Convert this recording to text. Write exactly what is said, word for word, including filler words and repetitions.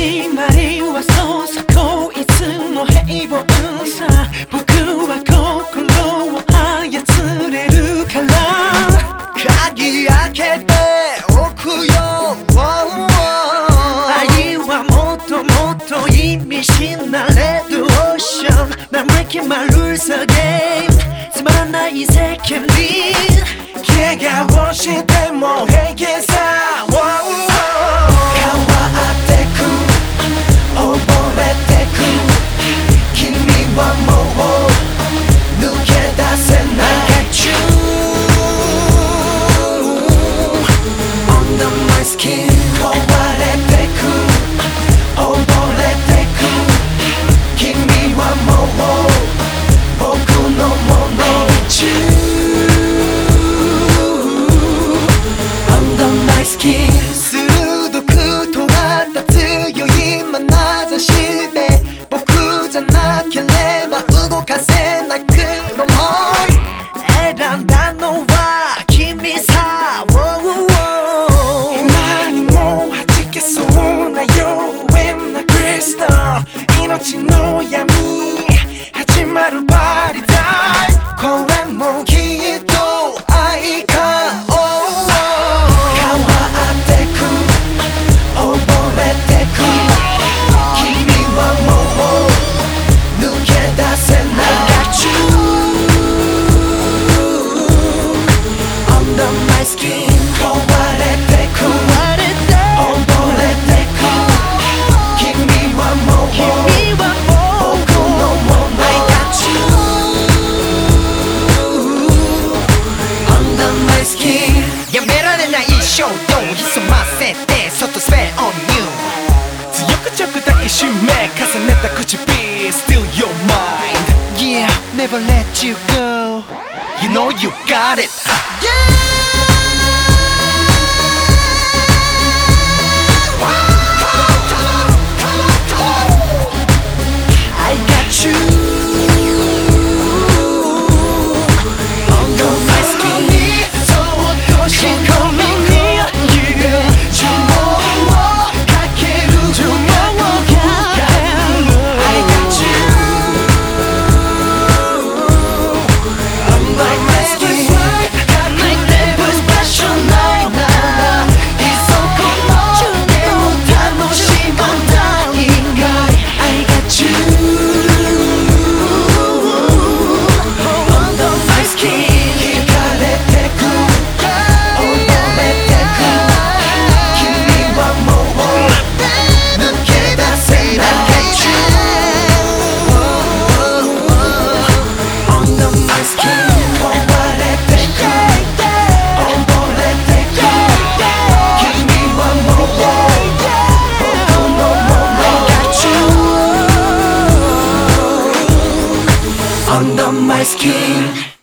始まりはそうさこいつの平凡さ僕は心を操れるから鍵開けておくよ愛はもっともっと意味深なレッドオーシャン Now breaking my rules again つまらない世間に怪我をしても平気さ鋭く尖った強い眼差しで僕じゃなければ動かせなくのも選んだのは君さ今にも弾けそうな妖艶なクリスタル命の闇始まるパリタイムこれもきっと愛か衝動潜ませてそっとスペア on you 強く直だけ締め重ねた唇 Still your mind Yeah, never let you go You know you got it Yeah I got you Under my skin